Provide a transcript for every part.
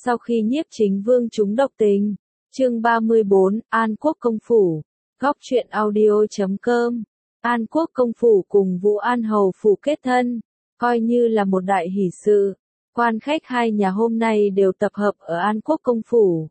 Sau khi Nhiếp Chính Vương trúng độc tình, chương 34, An Quốc công phủ, góc truyện audio.com. An Quốc công phủ cùng Vũ An hầu phủ kết thân, coi như là một đại hỷ sự. Quan khách hai nhà hôm nay đều tập hợp ở An Quốc công phủ.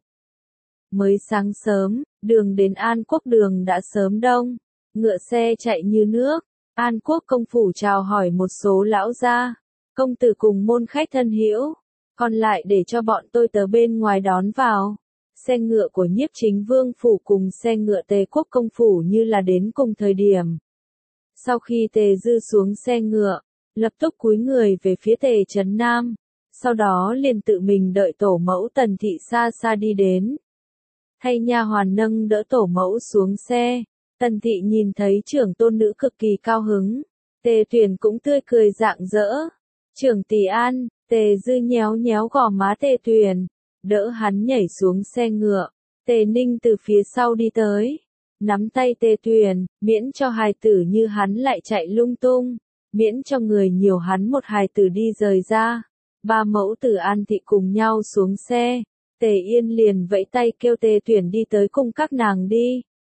Mới sáng sớm, đường đến An Quốc đường đã sớm đông, ngựa xe chạy như nước. An Quốc công phủ chào hỏi một số lão gia, công tử cùng môn khách thân hữu, còn lại để cho bọn tôi tớ bên ngoài đón vào. Xe ngựa của Nhiếp Chính Vương phủ cùng xe ngựa Tề Quốc công phủ như là đến cùng thời điểm. Sau khi Tề Dư xuống xe ngựa, lập tức cúi người về phía Tề Trấn Nam, sau đó liền tự mình đợi tổ mẫu Tần Thị xa xa đi đến. Thay nha hoàn nâng đỡ tổ mẫu xuống xe, Tần Thị nhìn thấy trưởng tôn nữ cực kỳ cao hứng, Tề Tuyền cũng tươi cười rạng rỡ. Trưởng tỷ An, Tề Dư nhéo nhéo gò má Tề Tuyền, đỡ hắn nhảy xuống xe ngựa. Tề Ninh từ phía sau đi tới, nắm tay Tề Tuyền, miễn cho hài tử như hắn lại chạy lung tung, miễn cho người nhiều hắn một hài tử đi rời ra. Ba mẫu tử An Thị cùng nhau xuống xe, Tề Yên liền vẫy tay kêu Tề Tuyền đi tới cùng các nàng đi.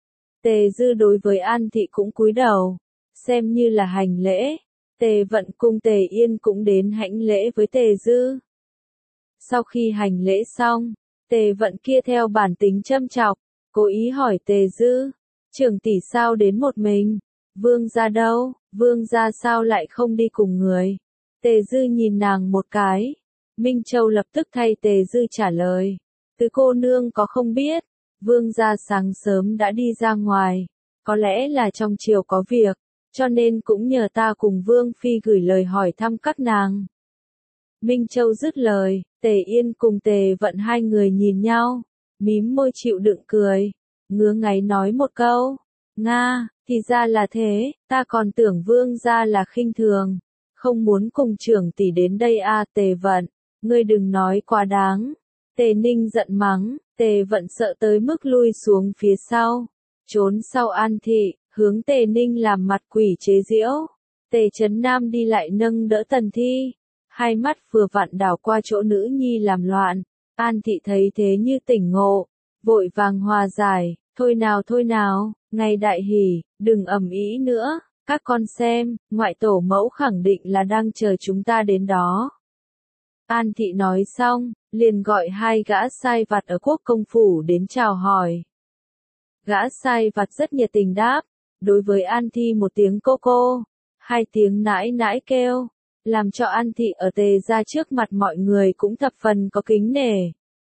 Tề Dư đối với An Thị cũng cúi đầu, xem như là hành lễ. Tề Vận cùng Tề Yên cũng đến hãnh lễ với Tề Dư. Sau khi hành lễ xong, Tề Vận kia theo bản tính châm chọc, cố ý hỏi Tề Dư, trưởng tỷ sao đến một mình, Vương gia đâu, Vương gia sao lại không đi cùng người. Tề Dư nhìn nàng một cái, Minh Châu lập tức thay Tề Dư trả lời, tứ cô nương có không biết, Vương gia sáng sớm đã đi ra ngoài, có lẽ là trong chiều có việc, cho nên cũng nhờ ta cùng Vương Phi gửi lời hỏi thăm các nàng. Minh Châu dứt lời, Tề Yên cùng Tề Vận hai người nhìn nhau, mím môi chịu đựng cười, ngứa ngáy nói một câu, Nga, thì ra là thế, ta còn tưởng Vương gia là khinh thường, không muốn cùng trưởng tỷ đến đây à. Tề Vận, ngươi đừng nói quá đáng. Tề Ninh giận mắng, Tề Vận sợ tới mức lui xuống phía sau, trốn sau An Thị, hướng Tề Ninh làm mặt quỷ chế giễu. Tề Trấn Nam đi lại nâng đỡ Tần Thi, hai mắt vừa vặn đảo qua chỗ nữ nhi làm loạn. An Thị thấy thế như tỉnh ngộ, vội vàng hòa giải, thôi nào, ngày đại hỷ, đừng ầm ĩ nữa, các con xem, ngoại tổ mẫu khẳng định là đang chờ chúng ta đến đó. An Thị nói xong, liền gọi hai gã sai vặt ở Quốc công phủ đến chào hỏi. Gã sai vặt rất nhiệt tình đáp, đối với An Thị một tiếng cô, hai tiếng nãi nãi kêu, làm cho An Thị ở Tề gia trước mặt mọi người cũng thập phần có kính nể.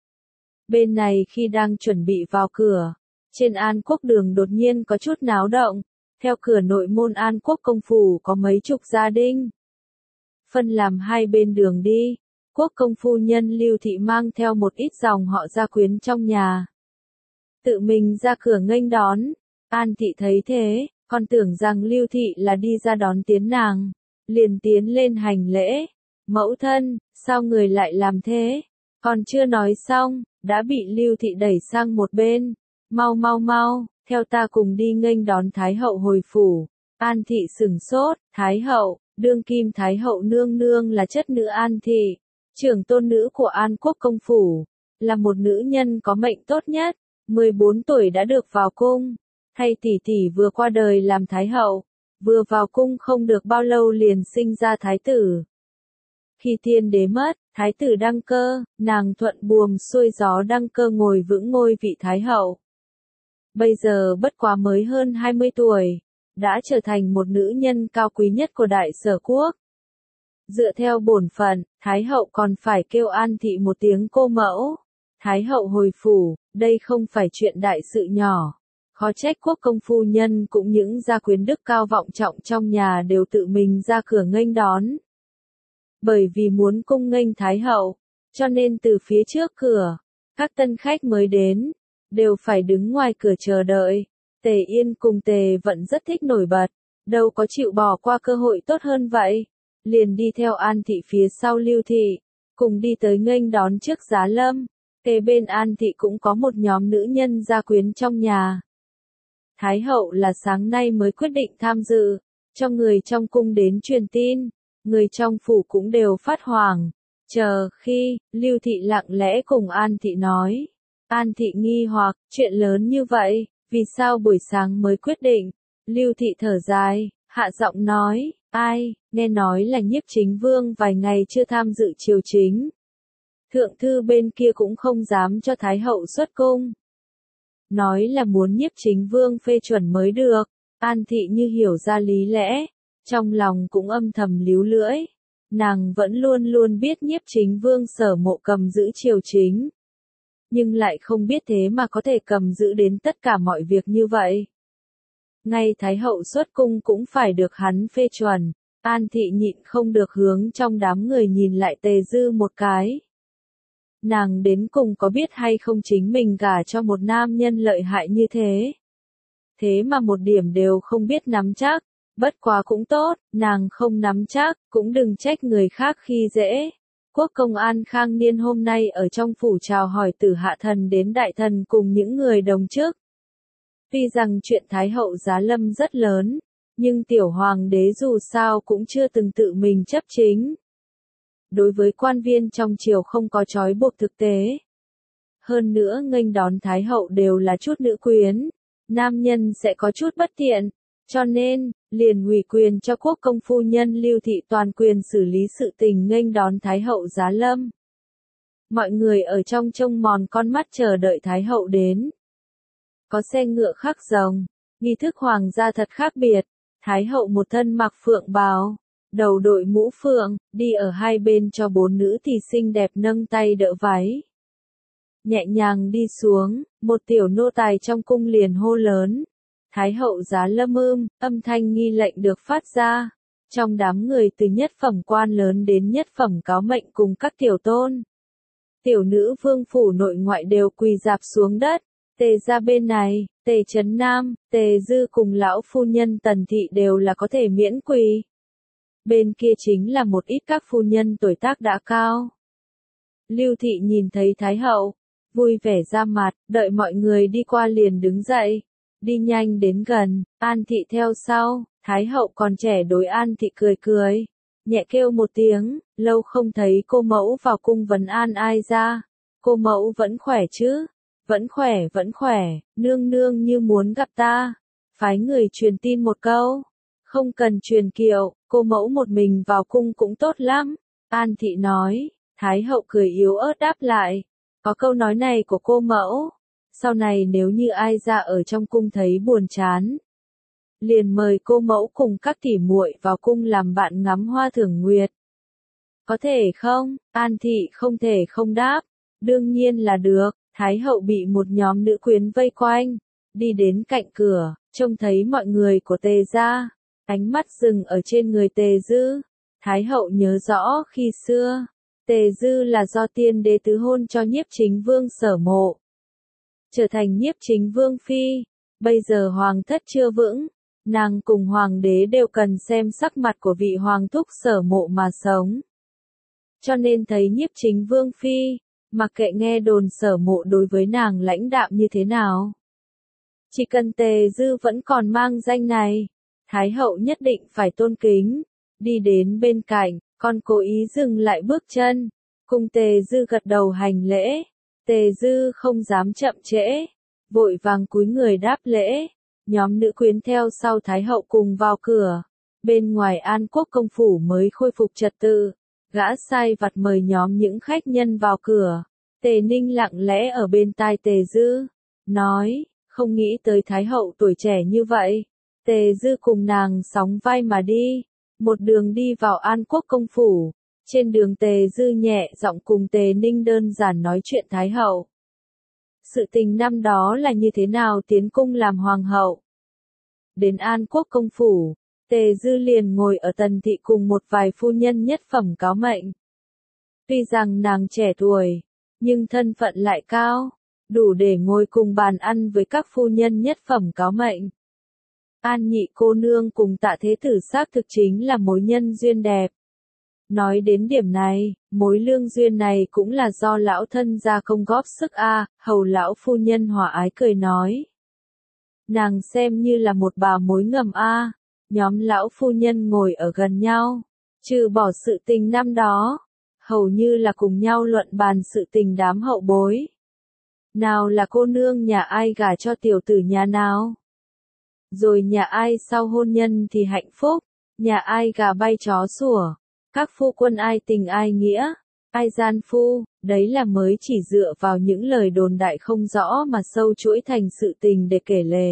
Bên này khi đang chuẩn bị vào cửa, trên An Quốc đường đột nhiên có chút náo động, theo cửa nội môn An Quốc công phủ có mấy chục gia đình. Phân làm hai bên đường đi, Quốc công phu nhân Lưu Thị mang theo một ít dòng họ gia quyến trong nhà. Tự mình ra cửa nghênh đón, An Thị thấy thế, còn tưởng rằng Lưu Thị là đi ra đón tiến nàng, liền tiến lên hành lễ. Mẫu thân, sao người lại làm thế? Còn chưa nói xong, đã bị Lưu Thị đẩy sang một bên. Mau, theo ta cùng đi nghênh đón Thái hậu hồi phủ. An Thị sửng sốt, Thái hậu, đương kim Thái hậu nương nương là chất nữ An Thị, trưởng tôn nữ của An Quốc công phủ, là một nữ nhân có mệnh tốt nhất, 14 tuổi đã được vào cung, thay tỷ tỷ vừa qua đời làm Thái hậu, vừa vào cung không được bao lâu liền sinh ra Thái tử. Khi tiên đế mất, Thái tử đăng cơ, nàng thuận buồm xuôi gió đăng cơ ngồi vững ngôi vị Thái hậu. Bây giờ bất quá mới hơn 20 tuổi, đã trở thành một nữ nhân cao quý nhất của Đại Sở quốc. Dựa theo bổn phận, Thái hậu còn phải kêu An Thị một tiếng cô mẫu. Thái hậu hồi phủ, đây không phải chuyện đại sự nhỏ. Khó trách Quốc công phu nhân cũng những gia quyến đức cao vọng trọng trong nhà đều tự mình ra cửa nghênh đón. Bởi vì muốn cung nghênh Thái hậu, cho nên từ phía trước cửa, các tân khách mới đến, đều phải đứng ngoài cửa chờ đợi. Tề Yên cùng Tề Vận rất thích nổi bật, đâu có chịu bỏ qua cơ hội tốt hơn vậy. Liền đi theo An Thị phía sau Lưu Thị, cùng đi tới nghênh đón trước giá lâm. Kế bên An Thị cũng có một nhóm nữ nhân gia quyến trong nhà. Thái hậu là sáng nay mới quyết định tham dự, cho người trong cung đến truyền tin, người trong phủ cũng đều phát hoảng, Chờ khi, Lưu Thị lặng lẽ cùng An Thị nói. An Thị nghi hoặc, chuyện lớn như vậy, vì sao buổi sáng mới quyết định? Lưu Thị thở dài, hạ giọng nói, ai, nghe nói là Nhiếp Chính Vương vài ngày chưa tham dự triều chính. Thượng thư bên kia cũng không dám cho Thái hậu xuất cung. Nói là muốn Nhiếp Chính Vương phê chuẩn mới được. An Thị như hiểu ra lý lẽ, trong lòng cũng âm thầm líu lưỡi. Nàng vẫn luôn luôn biết Nhiếp Chính Vương Sở Mộ cầm giữ triều chính. Nhưng lại không biết thế mà có thể cầm giữ đến tất cả mọi việc như vậy. Ngay Thái hậu xuất cung cũng phải được hắn phê chuẩn. An Thị nhịn không được hướng trong đám người nhìn lại Tề Dư một cái. Nàng đến cùng có biết hay không chính mình gả cho một nam nhân lợi hại như thế. Thế mà một điểm đều không biết nắm chắc, bất quá cũng tốt, nàng không nắm chắc, cũng đừng trách người khác khi dễ. Quốc công An Khang Niên hôm nay ở trong phủ chào hỏi từ hạ thần đến đại thần cùng những người đồng chức. Tuy rằng chuyện Thái hậu giá lâm rất lớn, nhưng tiểu hoàng đế dù sao cũng chưa từng tự mình chấp chính. Đối với quan viên trong triều không có trói buộc thực tế. Hơn nữa nghênh đón Thái hậu đều là chút nữ quyến, nam nhân sẽ có chút bất tiện, cho nên, liền ủy quyền cho quốc công phu nhân Lưu Thị toàn quyền xử lý sự tình nghênh đón Thái hậu giá lâm. Mọi người ở trong trông mòn con mắt chờ đợi Thái hậu đến. Có xe ngựa khắc rồng, nghi thức hoàng gia thật khác biệt, Thái hậu một thân mặc phượng bào, đầu đội mũ phượng, đi ở hai bên cho bốn nữ thì xinh đẹp nâng tay đỡ váy. Nhẹ nhàng đi xuống, một tiểu nô tài trong cung liền hô lớn. Thái hậu giá lâm âm thanh nghi lệnh được phát ra. Trong đám người từ nhất phẩm quan lớn đến nhất phẩm cáo mệnh cùng các tiểu tôn. Tiểu nữ vương phủ nội ngoại đều quỳ dạp xuống đất. Tề ra bên này, Tề Trấn Nam, Tề Dư cùng lão phu nhân Tần Thị đều là có thể miễn quỳ. Bên kia chính là một ít các phu nhân tuổi tác đã cao. Lưu Thị nhìn thấy Thái hậu, vui vẻ ra mặt, đợi mọi người đi qua liền đứng dậy. Đi nhanh đến gần, An Thị theo sau, Thái hậu còn trẻ đối An Thị cười cười. Nhẹ kêu một tiếng, lâu không thấy cô mẫu vào cung vấn an ai ra. Cô mẫu vẫn khỏe chứ? Vẫn khỏe, nương nương như muốn gặp ta. Phái người truyền tin một câu. Không cần truyền kiệu, cô mẫu một mình vào cung cũng tốt lắm. An Thị nói, Thái hậu cười yếu ớt đáp lại. Có câu nói này của cô mẫu. Sau này nếu như ai ra ở trong cung thấy buồn chán, liền mời cô mẫu cùng các tỷ muội vào cung làm bạn ngắm hoa thưởng nguyệt. Có thể không? An Thị không thể không đáp. Đương nhiên là được. Thái hậu bị một nhóm nữ quyến vây quanh, đi đến cạnh cửa, trông thấy mọi người của Tề gia, ánh mắt dừng ở trên người Tề Dư. Thái hậu nhớ rõ khi xưa, Tề Dư là do tiên đế tứ hôn cho Nhiếp Chính Vương Sở Mộ, trở thành Nhiếp Chính Vương phi. Bây giờ hoàng thất chưa vững, nàng cùng hoàng đế đều cần xem sắc mặt của vị hoàng thúc Sở Mộ mà sống. Cho nên thấy Nhiếp Chính Vương phi, mặc kệ nghe đồn Sở Mộ đối với nàng lãnh đạm như thế nào, chỉ cần Tề Dư vẫn còn mang danh này, Thái hậu nhất định phải tôn kính. Đi đến bên cạnh, còn cố ý dừng lại bước chân, cùng Tề Dư gật đầu hành lễ. Tề Dư không dám chậm trễ, vội vàng cúi người đáp lễ. Nhóm nữ quyến theo sau Thái hậu cùng vào cửa. Bên ngoài An Quốc công phủ mới khôi phục trật tự. Gã sai vặt mời nhóm những khách nhân vào cửa. Tề Ninh lặng lẽ ở bên tai Tề Dư, nói, không nghĩ tới Thái hậu tuổi trẻ như vậy. Tề Dư cùng nàng sóng vai mà đi, một đường đi vào An Quốc công phủ. Trên đường Tề Dư nhẹ giọng cùng Tề Ninh đơn giản nói chuyện Thái hậu. Sự tình năm đó là như thế nào tiến cung làm hoàng hậu. Đến An Quốc công phủ, Tề Dư liền ngồi ở Tần Thị cùng một vài phu nhân nhất phẩm cáo mệnh. Tuy rằng nàng trẻ tuổi, nhưng thân phận lại cao, đủ để ngồi cùng bàn ăn với các phu nhân nhất phẩm cáo mệnh. An Nhị cô nương cùng Tạ Thế Tử xác thực chính là mối nhân duyên đẹp. Nói đến điểm này, mối lương duyên này cũng là do lão thân gia không góp sức hầu lão phu nhân hòa ái cười nói. Nàng xem như là một bà mối ngầm nhóm lão phu nhân ngồi ở gần nhau, trừ bỏ sự tình năm đó, hầu như là cùng nhau luận bàn sự tình đám hậu bối. Nào là cô nương nhà ai gả cho tiểu tử nhà nào? Rồi nhà ai sau hôn nhân thì hạnh phúc, nhà ai gà bay chó sủa, các phu quân ai tình ai nghĩa, ai gian phu, đấy là mới chỉ dựa vào những lời đồn đại không rõ mà sâu chuỗi thành sự tình để kể lể.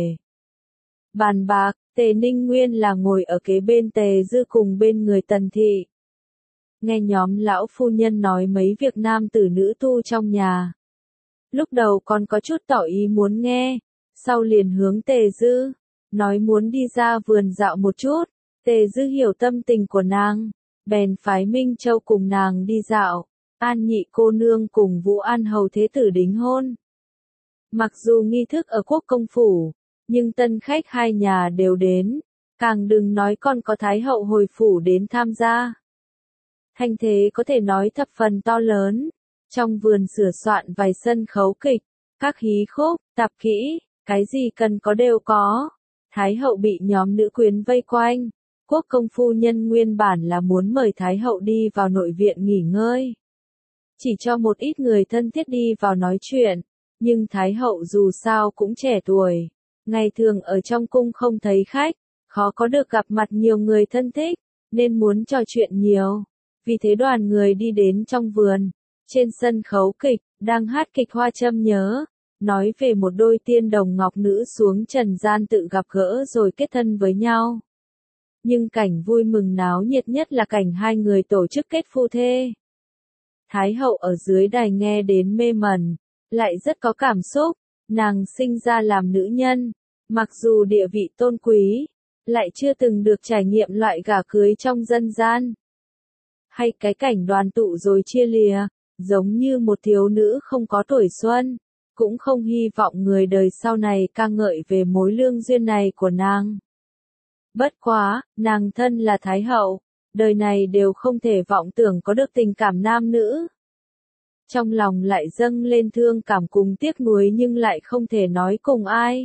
Bàn bạc, Tề Ninh Nguyên là ngồi ở kế bên Tề Dư cùng bên người Tần Thị. Nghe nhóm lão phu nhân nói mấy việc nam tử nữ tu trong nhà. Lúc đầu còn có chút tỏ ý muốn nghe, sau liền hướng Tề Dư, nói muốn đi ra vườn dạo một chút. Tề Dư hiểu tâm tình của nàng, bèn phái Minh Châu cùng nàng đi dạo, An Nhị cô nương cùng Vũ An hầu thế tử đính hôn. Mặc dù nghi thức ở quốc công phủ, nhưng tân khách hai nhà đều đến, càng đừng nói còn có Thái hậu hồi phủ đến tham gia. Thanh thế có thể nói thập phần to lớn, trong vườn sửa soạn vài sân khấu kịch, các hí khúc, tạp kỹ, cái gì cần có đều có. Thái hậu bị nhóm nữ quyến vây quanh, quốc công phu nhân nguyên bản là muốn mời Thái hậu đi vào nội viện nghỉ ngơi. Chỉ cho một ít người thân thiết đi vào nói chuyện, nhưng Thái hậu dù sao cũng trẻ tuổi, ngày thường ở trong cung không thấy khách, khó có được gặp mặt nhiều người thân thích, nên muốn trò chuyện nhiều. Vì thế đoàn người đi đến trong vườn, trên sân khấu kịch, đang hát kịch Hoa Châm Nhớ, nói về một đôi tiên đồng ngọc nữ xuống trần gian tự gặp gỡ rồi kết thân với nhau. Nhưng cảnh vui mừng náo nhiệt nhất là cảnh hai người tổ chức kết phu thê. Thái hậu ở dưới đài nghe đến mê mẩn, lại rất có cảm xúc, nàng sinh ra làm nữ nhân, mặc dù địa vị tôn quý, lại chưa từng được trải nghiệm loại gả cưới trong dân gian. Hay cái cảnh đoàn tụ rồi chia lìa, giống như một thiếu nữ không có tuổi xuân, cũng không hy vọng người đời sau này ca ngợi về mối lương duyên này của nàng. Bất quá, nàng thân là Thái hậu, đời này đều không thể vọng tưởng có được tình cảm nam nữ. Trong lòng lại dâng lên thương cảm cùng tiếc nuối nhưng lại không thể nói cùng ai.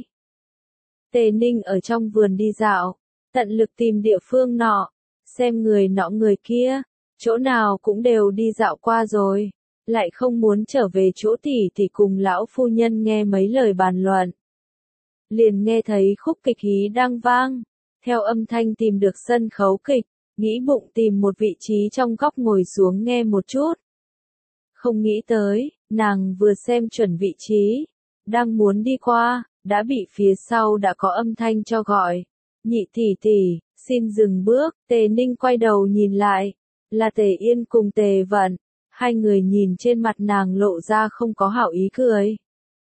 Tề Ninh ở trong vườn đi dạo, tận lực tìm địa phương nọ, xem người nọ người kia, chỗ nào cũng đều đi dạo qua rồi, lại không muốn trở về chỗ tỷ cùng lão phu nhân nghe mấy lời bàn luận. Liền nghe thấy khúc kịch hí đang vang, theo âm thanh tìm được sân khấu kịch, nghĩ bụng tìm một vị trí trong góc ngồi xuống nghe một chút. Không nghĩ tới, nàng vừa xem chuẩn vị trí, đang muốn đi qua, đã bị phía sau đã có âm thanh cho gọi. Nhị tỷ, xin dừng bước. Tề Ninh quay đầu nhìn lại, là Tề Yên cùng Tề Vận, hai người nhìn trên mặt nàng lộ ra không có hảo ý cười.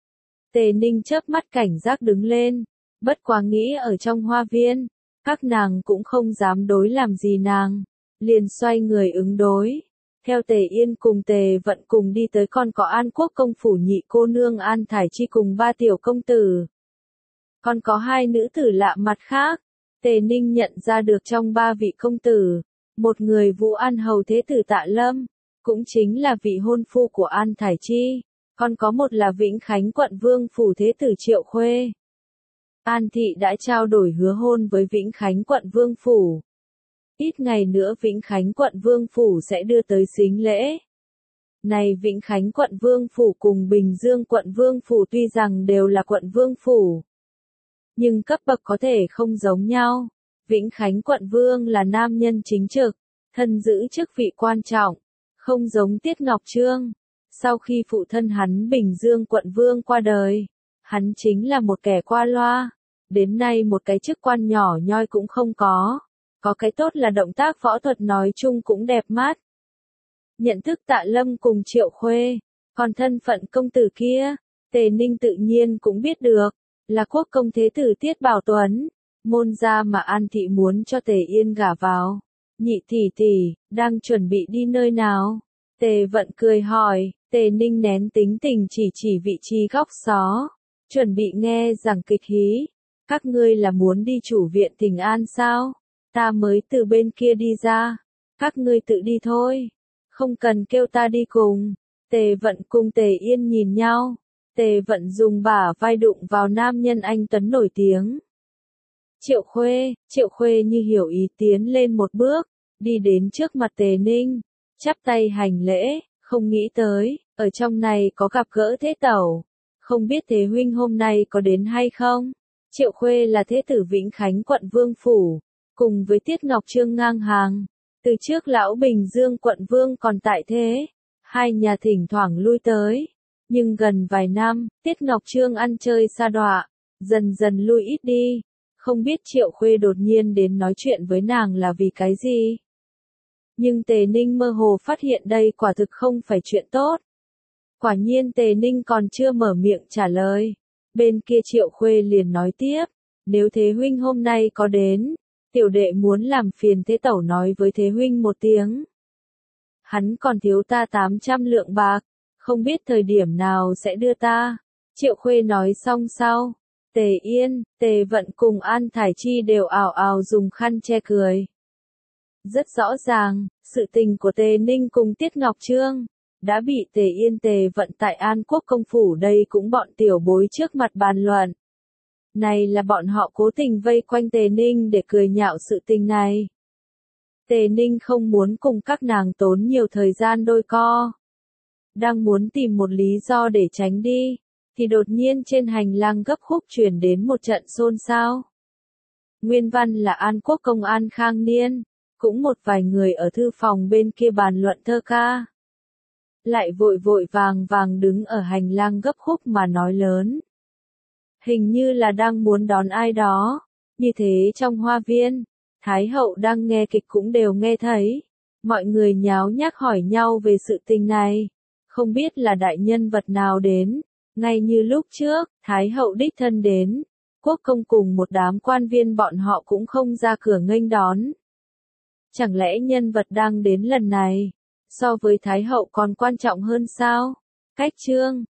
Tề Ninh chớp mắt cảnh giác đứng lên, bất quá nghĩ ở trong hoa viên, các nàng cũng không dám đối làm gì nàng, liền xoay người ứng đối. Theo Tề Yên cùng Tề Vận cùng đi tới còn có An Quốc công phủ nhị cô nương An Thải Chi cùng ba tiểu công tử. Còn có hai nữ tử lạ mặt khác, Tề Ninh nhận ra được trong ba vị công tử, một người Vũ An hầu thế tử Tạ Lâm, cũng chính là vị hôn phu của An Thải Chi, còn có một là Vĩnh Khánh quận vương phủ thế tử Triệu Khuê. An Thị đã trao đổi hứa hôn với Vĩnh Khánh quận vương phủ. Ít ngày nữa Vĩnh Khánh quận vương phủ sẽ đưa tới sính lễ. Này Vĩnh Khánh quận vương phủ cùng Bình Dương quận vương phủ tuy rằng đều là quận vương phủ, nhưng cấp bậc có thể không giống nhau. Vĩnh Khánh quận vương là nam nhân chính trực, thân giữ chức vị quan trọng, không giống Tiết Ngọc Trương. Sau khi phụ thân hắn Bình Dương quận vương qua đời, hắn chính là một kẻ qua loa, đến nay một cái chức quan nhỏ nhoi cũng không có. Có cái tốt là động tác võ thuật nói chung cũng đẹp mắt. Nhận thức Tạ Lâm cùng Triệu Khuê, còn thân phận công tử kia, Tề Ninh tự nhiên cũng biết được, là quốc công thế tử Tiết Bảo Tuấn, môn gia mà An Thị muốn cho Tề Yên gả vào. Nhị tỷ, đang chuẩn bị đi nơi nào? Tề Vận cười hỏi. Tề Ninh nén tính tình chỉ vị trí góc xó, chuẩn bị nghe giảng kịch hí. Các ngươi là muốn đi chủ viện Thịnh An sao? Ta mới từ bên kia đi ra, các ngươi tự đi thôi, không cần kêu ta đi cùng. Tề Vận cùng Tề Yên nhìn nhau, Tề Vận dùng bả vai đụng vào nam nhân anh tuấn nổi tiếng. Triệu Khuê như hiểu ý tiến lên một bước, đi đến trước mặt Tề Ninh, chắp tay hành lễ, không nghĩ tới, ở trong này có gặp gỡ Thế Tẩu. Không biết Thế huynh hôm nay có đến hay không? Triệu Khuê là thế tử Vĩnh Khánh quận Vương Phủ, cùng với Tiết Ngọc Trương ngang hàng. Từ trước lão Bình Dương quận Vương còn tại thế, hai nhà thỉnh thoảng lui tới. Nhưng gần vài năm, Tiết Ngọc Trương ăn chơi sa đọa, dần dần lui ít đi. Không biết Triệu Khuê đột nhiên đến nói chuyện với nàng là vì cái gì? Nhưng Tề Ninh mơ hồ phát hiện đây quả thực không phải chuyện tốt. Quả nhiên Tề Ninh còn chưa mở miệng trả lời. Bên kia Triệu Khuê liền nói tiếp, nếu Thế huynh hôm nay có đến, tiểu đệ muốn làm phiền Thế Tẩu nói với Thế huynh một tiếng. Hắn còn thiếu ta 800 lượng bạc, không biết thời điểm nào sẽ đưa ta. Triệu Khuê nói xong sau, Tề Yên, Tề Vận cùng An Thải Chi đều ào ào dùng khăn che cười. Rất rõ ràng, sự tình của Tề Ninh cùng Tiết Ngọc Trương đã bị Tề Yên Tề Vận tại An Quốc công phủ đây cũng bọn tiểu bối trước mặt bàn luận. Này là bọn họ cố tình vây quanh Tề Ninh để cười nhạo sự tình này. Tề Ninh không muốn cùng các nàng tốn nhiều thời gian đôi co. Đang muốn tìm một lý do để tránh đi, thì đột nhiên trên hành lang gấp khúc truyền đến một trận xôn xao. Nguyên văn là An Quốc công An Khang Niên, cũng một vài người ở thư phòng bên kia bàn luận thơ ca. Lại vội vội vàng vàng đứng ở hành lang gấp khúc mà nói lớn. Hình như là đang muốn đón ai đó, như thế trong hoa viên, Thái hậu đang nghe kịch cũng đều nghe thấy. Mọi người nháo nhác hỏi nhau về sự tình này, không biết là đại nhân vật nào đến. Ngay như lúc trước, Thái hậu đích thân đến, quốc công cùng một đám quan viên bọn họ cũng không ra cửa nghênh đón. Chẳng lẽ nhân vật đang đến lần này, so với Thái hậu còn quan trọng hơn sao? Cách chương